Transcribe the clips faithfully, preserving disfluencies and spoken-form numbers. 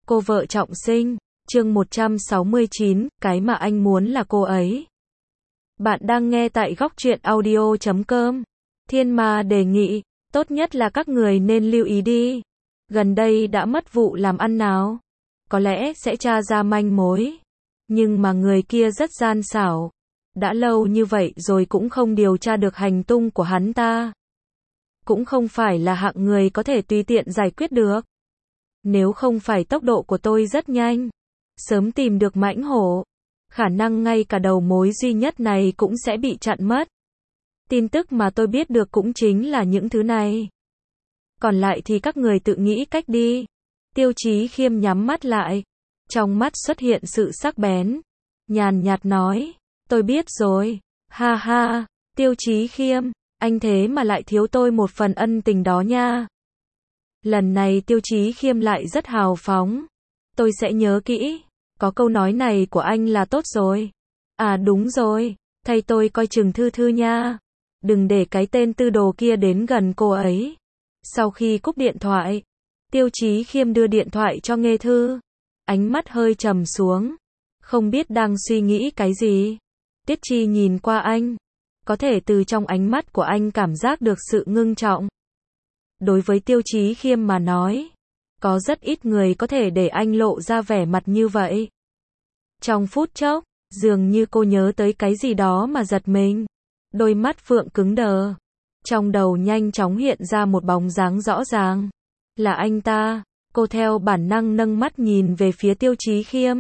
Cô vợ trọng sinh, chương một trăm sáu mươi chín, cái mà anh muốn là cô ấy. Bạn đang nghe tại góc truyện audio chấm com. Thiên Ma đề nghị, tốt nhất là các người nên lưu ý đi. Gần đây đã mất vụ làm ăn nào. Có lẽ sẽ tra ra manh mối. Nhưng mà người kia rất gian xảo. Đã lâu như vậy rồi cũng không điều tra được hành tung của hắn ta. Cũng không phải là hạng người có thể tùy tiện giải quyết được. Nếu không phải tốc độ của tôi rất nhanh, sớm tìm được mãnh hổ, khả năng ngay cả đầu mối duy nhất này cũng sẽ bị chặn mất. Tin tức mà tôi biết được cũng chính là những thứ này. Còn lại thì các người tự nghĩ cách đi. Tiêu Chí Khiêm nhắm mắt lại. Trong mắt xuất hiện sự sắc bén. Nhàn nhạt nói, tôi biết rồi. Ha ha, Tiêu Chí Khiêm, anh thế mà lại thiếu tôi một phần ân tình đó nha. Lần này Tiêu Chí Khiêm lại rất hào phóng. Tôi sẽ nhớ kỹ. Có câu nói này của anh là tốt rồi. À đúng rồi, thay tôi coi chừng Thư Thư nha. Đừng để cái tên tư đồ kia đến gần cô ấy. Sau khi cúp điện thoại, Tiêu Chí Khiêm đưa điện thoại cho Nghê Thư. Ánh mắt hơi trầm xuống. Không biết đang suy nghĩ cái gì. Tiết Chi nhìn qua anh. Có thể từ trong ánh mắt của anh cảm giác được sự ngưng trọng. Đối với Tiêu Chí Khiêm mà nói, có rất ít người có thể để anh lộ ra vẻ mặt như vậy. Trong phút chốc, dường như cô nhớ tới cái gì đó mà giật mình. Đôi mắt Phượng cứng đờ. Trong đầu nhanh chóng hiện ra một bóng dáng rõ ràng. Là anh ta. Cô theo bản năng nâng mắt nhìn về phía Tiêu Chí Khiêm.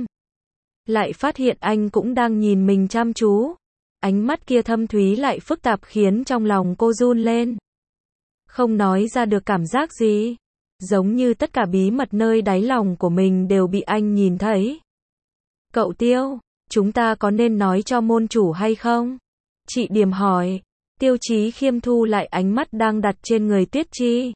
Lại phát hiện anh cũng đang nhìn mình chăm chú. Ánh mắt kia thâm thúy lại phức tạp khiến trong lòng cô run lên. Không nói ra được cảm giác gì. Giống như tất cả bí mật nơi đáy lòng của mình đều bị anh nhìn thấy. Cậu Tiêu, chúng ta có nên nói cho môn chủ hay không? Chị Điềm hỏi. Tiêu Chí Khiêm thu lại ánh mắt đang đặt trên người Tiết Chi.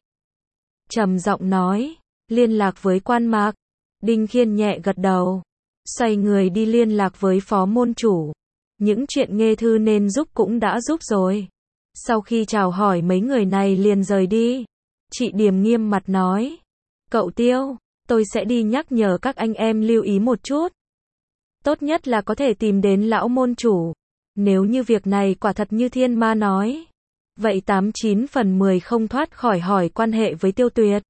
Trầm giọng nói, liên lạc với Quan Mạc. Đinh Khiên nhẹ gật đầu. Xoay người đi liên lạc với phó môn chủ. Những chuyện Nghê Thư nên giúp cũng đã giúp rồi. Sau khi chào hỏi mấy người này liền rời đi. Chị Điềm nghiêm mặt nói. Cậu Tiêu, tôi sẽ đi nhắc nhở các anh em lưu ý một chút. Tốt nhất là có thể tìm đến lão môn chủ. Nếu như việc này quả thật như Thiên Ma nói. Vậy tám chín phần mười không thoát khỏi hỏi quan hệ với Tiêu Tuyệt.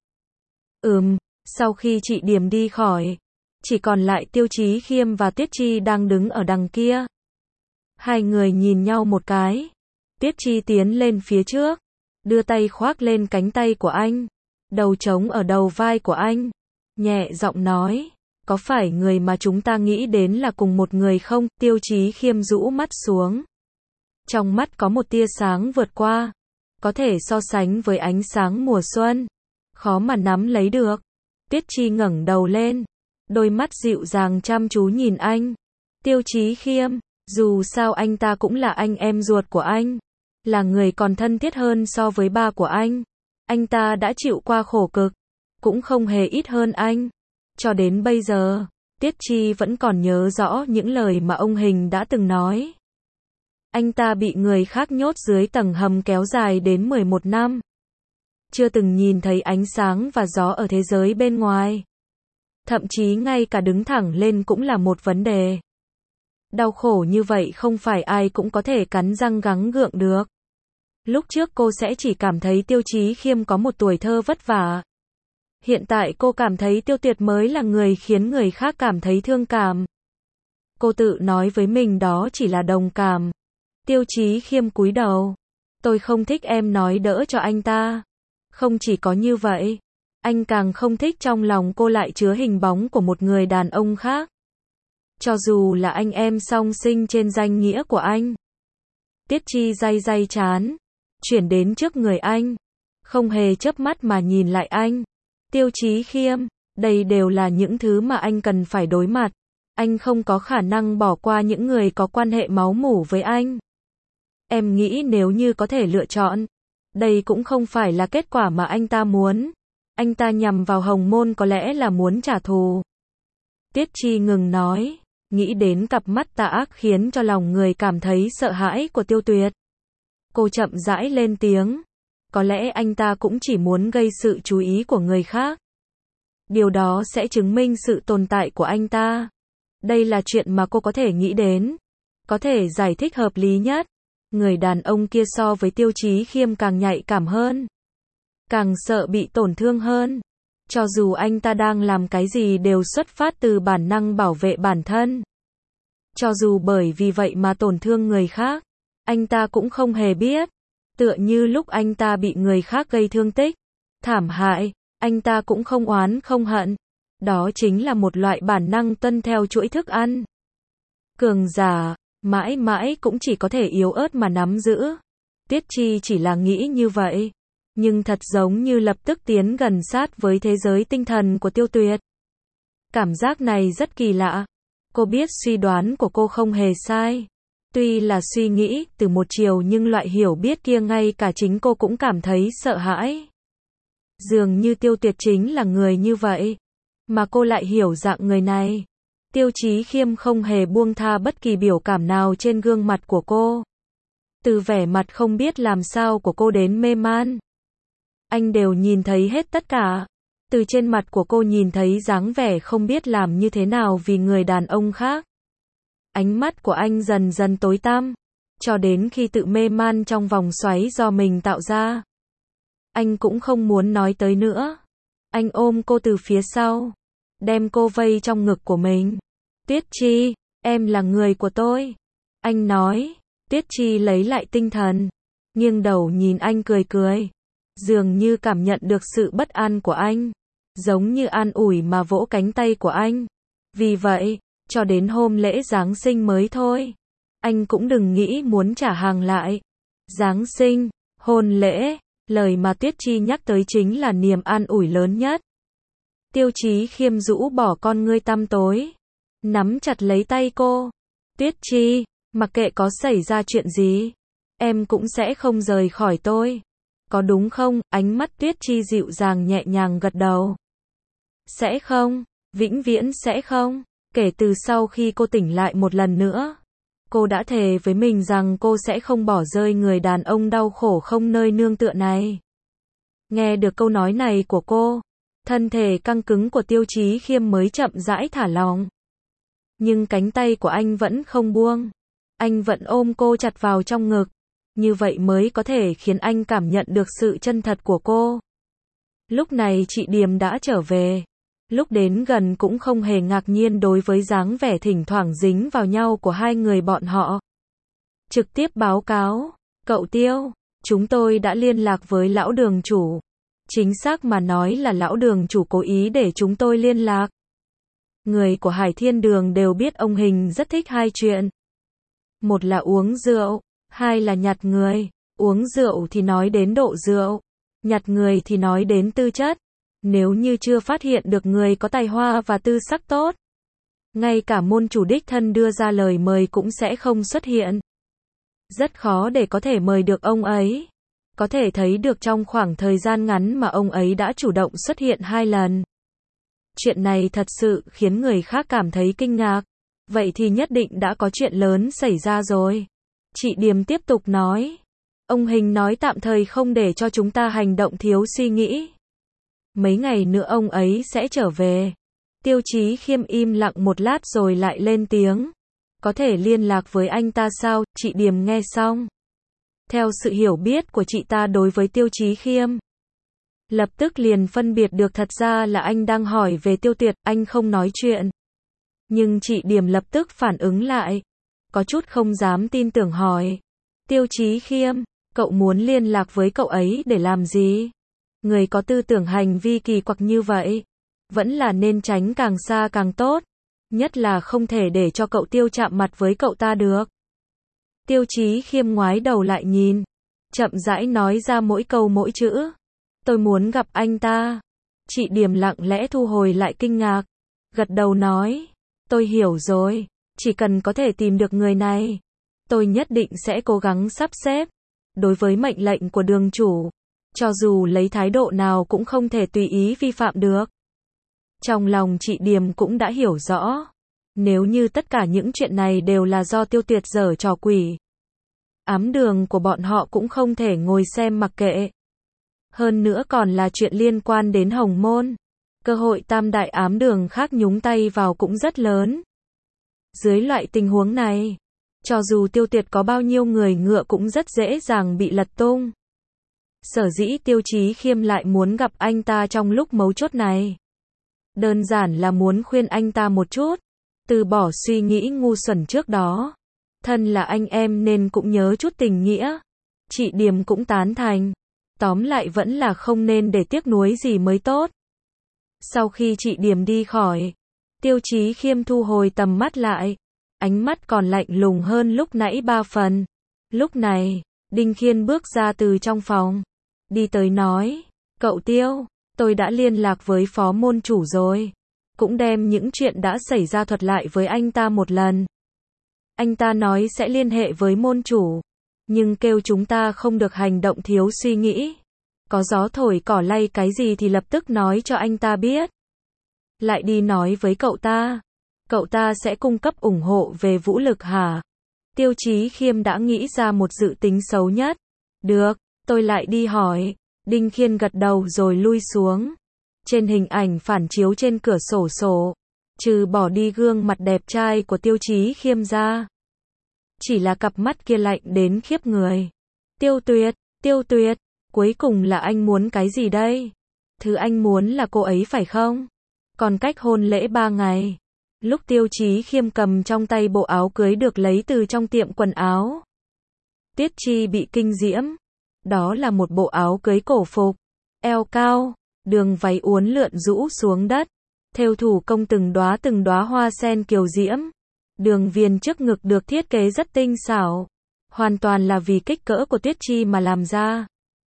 Ừm, sau khi chị Điềm đi khỏi, chỉ còn lại Tiêu Chí Khiêm và Tiết Chi đang đứng ở đằng kia. Hai người nhìn nhau một cái. Tiết Chi tiến lên phía trước, đưa tay khoác lên cánh tay của anh, đầu trống ở đầu vai của anh, nhẹ giọng nói, có phải người mà chúng ta nghĩ đến là cùng một người không? Tiêu Chí Khiêm rũ mắt xuống. Trong mắt có một tia sáng vượt qua, có thể so sánh với ánh sáng mùa xuân, khó mà nắm lấy được. Tiết Chi ngẩng đầu lên, đôi mắt dịu dàng chăm chú nhìn anh. Tiêu Chí Khiêm, dù sao anh ta cũng là anh em ruột của anh, là người còn thân thiết hơn so với ba của anh. Anh ta đã chịu qua khổ cực, cũng không hề ít hơn anh. Cho đến bây giờ, Tiết Chi vẫn còn nhớ rõ những lời mà ông Hình đã từng nói. Anh ta bị người khác nhốt dưới tầng hầm kéo dài đến mười một năm. Chưa từng nhìn thấy ánh sáng và gió ở thế giới bên ngoài. Thậm chí ngay cả đứng thẳng lên cũng là một vấn đề. Đau khổ như vậy không phải ai cũng có thể cắn răng gắng gượng được. Lúc trước cô sẽ chỉ cảm thấy Tiêu Chí Khiêm có một tuổi thơ vất vả. Hiện tại cô cảm thấy Tiêu Tuyệt mới là người khiến người khác cảm thấy thương cảm. Cô tự nói với mình đó chỉ là đồng cảm. Tiêu Chí Khiêm cúi đầu. Tôi không thích em nói đỡ cho anh ta. Không chỉ có như vậy, anh càng không thích trong lòng cô lại chứa hình bóng của một người đàn ông khác. Cho dù là anh em song sinh trên danh nghĩa của anh. Tiết Chi day day chán, chuyển đến trước người anh, không hề chớp mắt mà nhìn lại anh. Tiêu Chí Khiêm, đây đều là những thứ mà anh cần phải đối mặt. Anh không có khả năng bỏ qua những người có quan hệ máu mủ với anh. Em nghĩ nếu như có thể lựa chọn, đây cũng không phải là kết quả mà anh ta muốn. Anh ta nhằm vào Hồng Môn có lẽ là muốn trả thù. Tiết Chi ngừng nói, nghĩ đến cặp mắt tà ác khiến cho lòng người cảm thấy sợ hãi của Tiêu Tuyệt. Cô chậm rãi lên tiếng. Có lẽ anh ta cũng chỉ muốn gây sự chú ý của người khác. Điều đó sẽ chứng minh sự tồn tại của anh ta. Đây là chuyện mà cô có thể nghĩ đến. Có thể giải thích hợp lý nhất. Người đàn ông kia so với Tiêu Chí Khiêm càng nhạy cảm hơn. Càng sợ bị tổn thương hơn. Cho dù anh ta đang làm cái gì đều xuất phát từ bản năng bảo vệ bản thân. Cho dù bởi vì vậy mà tổn thương người khác, anh ta cũng không hề biết. Tựa như lúc anh ta bị người khác gây thương tích, thảm hại, anh ta cũng không oán không hận. Đó chính là một loại bản năng tuân theo chuỗi thức ăn. Cường giả, mãi mãi cũng chỉ có thể yếu ớt mà nắm giữ. Tiết Chi chỉ là nghĩ như vậy, nhưng thật giống như lập tức tiến gần sát với thế giới tinh thần của Tiêu Tuyệt. Cảm giác này rất kỳ lạ. Cô biết suy đoán của cô không hề sai. Tuy là suy nghĩ từ một chiều nhưng loại hiểu biết kia ngay cả chính cô cũng cảm thấy sợ hãi. Dường như Tiêu Tuyệt chính là người như vậy. Mà cô lại hiểu dạng người này. Tiêu Chí Khiêm không hề buông tha bất kỳ biểu cảm nào trên gương mặt của cô. Từ vẻ mặt không biết làm sao của cô đến mê man. Anh đều nhìn thấy hết tất cả. Từ trên mặt của cô nhìn thấy dáng vẻ không biết làm như thế nào vì người đàn ông khác. Ánh mắt của anh dần dần tối tăm, cho đến khi tự mê man trong vòng xoáy do mình tạo ra. Anh cũng không muốn nói tới nữa. Anh ôm cô từ phía sau, đem cô vây trong ngực của mình. Tuyết Chi, em là người của tôi. Anh nói. Tuyết Chi lấy lại tinh thần, nghiêng đầu nhìn anh cười cười. Dường như cảm nhận được sự bất an của anh. Giống như an ủi mà vỗ cánh tay của anh. Vì vậy, cho đến hôm lễ Giáng sinh mới thôi. Anh cũng đừng nghĩ muốn trả hàng lại. Giáng sinh, hôn lễ, lời mà Tuyết Chi nhắc tới chính là niềm an ủi lớn nhất. Tiêu Chí Khiêm rũ bỏ con ngươi tăm tối, nắm chặt lấy tay cô. Tuyết Chi, mặc kệ có xảy ra chuyện gì, em cũng sẽ không rời khỏi tôi. Có đúng không? Ánh mắt Tuyết Chi dịu dàng nhẹ nhàng gật đầu. Sẽ không, vĩnh viễn sẽ không. Kể từ sau khi cô tỉnh lại một lần nữa, cô đã thề với mình rằng cô sẽ không bỏ rơi người đàn ông đau khổ không nơi nương tựa này. Nghe được câu nói này của cô, thân thể căng cứng của Tiêu Chí Khiêm mới chậm rãi thả lỏng. Nhưng cánh tay của anh vẫn không buông. Anh vẫn ôm cô chặt vào trong ngực. Như vậy mới có thể khiến anh cảm nhận được sự chân thật của cô. Lúc này chị Điềm đã trở về. Lúc đến gần cũng không hề ngạc nhiên đối với dáng vẻ thỉnh thoảng dính vào nhau của hai người bọn họ. Trực tiếp báo cáo, cậu Tiêu, chúng tôi đã liên lạc với lão đường chủ. Chính xác mà nói là lão đường chủ cố ý để chúng tôi liên lạc. Người của Hải Thiên Đường đều biết ông Hình rất thích hai chuyện. Một là uống rượu, hai là nhặt người. Uống rượu thì nói đến độ rượu, nhặt người thì nói đến tư chất. Nếu như chưa phát hiện được người có tài hoa và tư sắc tốt, ngay cả môn chủ đích thân đưa ra lời mời cũng sẽ không xuất hiện. Rất khó để có thể mời được ông ấy. Có thể thấy được trong khoảng thời gian ngắn mà ông ấy đã chủ động xuất hiện hai lần. Chuyện này thật sự khiến người khác cảm thấy kinh ngạc. Vậy thì nhất định đã có chuyện lớn xảy ra rồi. Chị Điềm tiếp tục nói. Ông Hình nói tạm thời không để cho chúng ta hành động thiếu suy nghĩ. Mấy ngày nữa ông ấy sẽ trở về. Tiêu Chí Khiêm im lặng một lát rồi lại lên tiếng. Có thể liên lạc với anh ta sao? Chị Điềm nghe xong. Theo sự hiểu biết của chị ta đối với Tiêu Chí Khiêm, lập tức liền phân biệt được thật ra là anh đang hỏi về Tiêu Tuyệt, anh không nói chuyện. Nhưng chị Điềm lập tức phản ứng lại. Có chút không dám tin tưởng hỏi. Tiêu Chí Khiêm, cậu muốn liên lạc với cậu ấy để làm gì? Người có tư tưởng hành vi kỳ quặc như vậy, vẫn là nên tránh càng xa càng tốt. Nhất là không thể để cho cậu Tiêu chạm mặt với cậu ta được. Tiêu Chí Khiêm ngoái đầu lại nhìn, chậm rãi nói ra mỗi câu mỗi chữ. Tôi muốn gặp anh ta. Chị Điềm lặng lẽ thu hồi lại kinh ngạc, gật đầu nói. Tôi hiểu rồi, chỉ cần có thể tìm được người này, tôi nhất định sẽ cố gắng sắp xếp. Đối với mệnh lệnh của đường chủ, cho dù lấy thái độ nào cũng không thể tùy ý vi phạm được. Trong lòng chị Điềm cũng đã hiểu rõ. Nếu như tất cả những chuyện này đều là do Tiêu Tuyệt giở trò quỷ, ám đường của bọn họ cũng không thể ngồi xem mặc kệ. Hơn nữa còn là chuyện liên quan đến Hồng Môn. cơ hội tam đại ám đường khác nhúng tay vào cũng rất lớn. Dưới loại tình huống này, cho dù Tiêu Tuyệt có bao nhiêu người ngựa cũng rất dễ dàng bị lật tung. Sở dĩ Tiêu Chí Khiêm lại muốn gặp anh ta trong lúc mấu chốt này. Đơn giản là muốn khuyên anh ta một chút, từ bỏ suy nghĩ ngu xuẩn trước đó. Thân là anh em nên cũng nhớ chút tình nghĩa. Chị Điềm cũng tán thành. Tóm lại vẫn là không nên để tiếc nuối gì mới tốt. Sau khi chị Điềm đi khỏi, Tiêu Chí Khiêm thu hồi tầm mắt lại. Ánh mắt còn lạnh lùng hơn lúc nãy ba phần. Lúc này, Đinh Khiên bước ra từ trong phòng. Đi tới nói, cậu Tiêu, tôi đã liên lạc với phó môn chủ rồi. Cũng đem những chuyện đã xảy ra thuật lại với anh ta một lần. Anh ta nói sẽ liên hệ với môn chủ. Nhưng kêu chúng ta không được hành động thiếu suy nghĩ. Có gió thổi cỏ lay cái gì thì lập tức nói cho anh ta biết. Lại đi nói với cậu ta. Cậu ta sẽ cung cấp ủng hộ về vũ lực hả? Tiêu Chí Khiêm đã nghĩ ra một dự tính xấu nhất. Được, tôi lại đi hỏi. Đinh Khiên gật đầu rồi lui xuống. Trên hình ảnh phản chiếu trên cửa sổ sổ, trừ bỏ đi gương mặt đẹp trai của Tiêu Chí Khiêm ra, chỉ là cặp mắt kia lạnh đến khiếp người. Tiêu Tuyệt, Tiêu Tuyệt, cuối cùng là anh muốn cái gì đây? Thứ anh muốn là cô ấy phải không? Còn cách hôn lễ ba ngày. Lúc Tiêu Chí Khiêm cầm trong tay bộ áo cưới được lấy từ trong tiệm quần áo, Tiết Chi bị kinh diễm. Đó là một bộ áo cưới cổ phục, eo cao, đường váy uốn lượn rũ xuống đất, thêu thủ công từng đóa từng đóa hoa sen kiều diễm. Đường viền trước ngực được thiết kế rất tinh xảo, hoàn toàn là vì kích cỡ của Tiết Chi mà làm ra.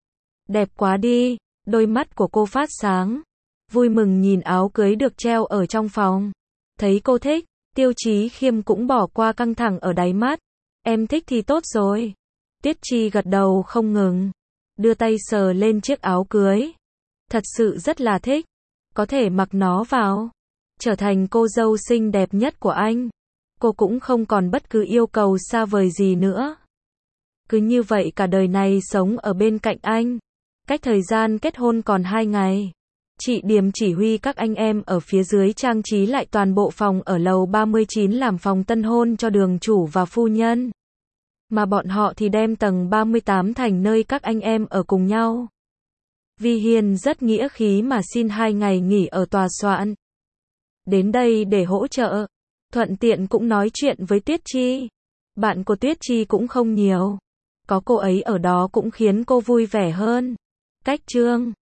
Đẹp quá đi, đôi mắt của cô phát sáng, vui mừng nhìn áo cưới được treo ở trong phòng. Thấy cô thích, Tiêu Chí Khiêm cũng bỏ qua căng thẳng ở đáy mắt. Em thích thì tốt rồi. Tiết Chi gật đầu không ngừng, đưa tay sờ lên chiếc áo cưới. Thật sự rất là thích, có thể mặc nó vào, trở thành cô dâu xinh đẹp nhất của anh. Cô cũng không còn bất cứ yêu cầu xa vời gì nữa. Cứ như vậy cả đời này sống ở bên cạnh anh. Cách thời gian kết hôn còn hai ngày. Chị Điềm chỉ huy các anh em ở phía dưới trang trí lại toàn bộ phòng ở lầu ba mươi chín làm phòng tân hôn cho đường chủ và phu nhân. Mà bọn họ thì đem tầng ba mươi tám thành nơi các anh em ở cùng nhau. Vi Hiên rất nghĩa khí mà xin hai ngày nghỉ ở tòa soạn. Đến đây để hỗ trợ. Thuận tiện cũng nói chuyện với Tuyết Chi. Bạn của Tuyết Chi cũng không nhiều. Có cô ấy ở đó cũng khiến cô vui vẻ hơn. Cách chương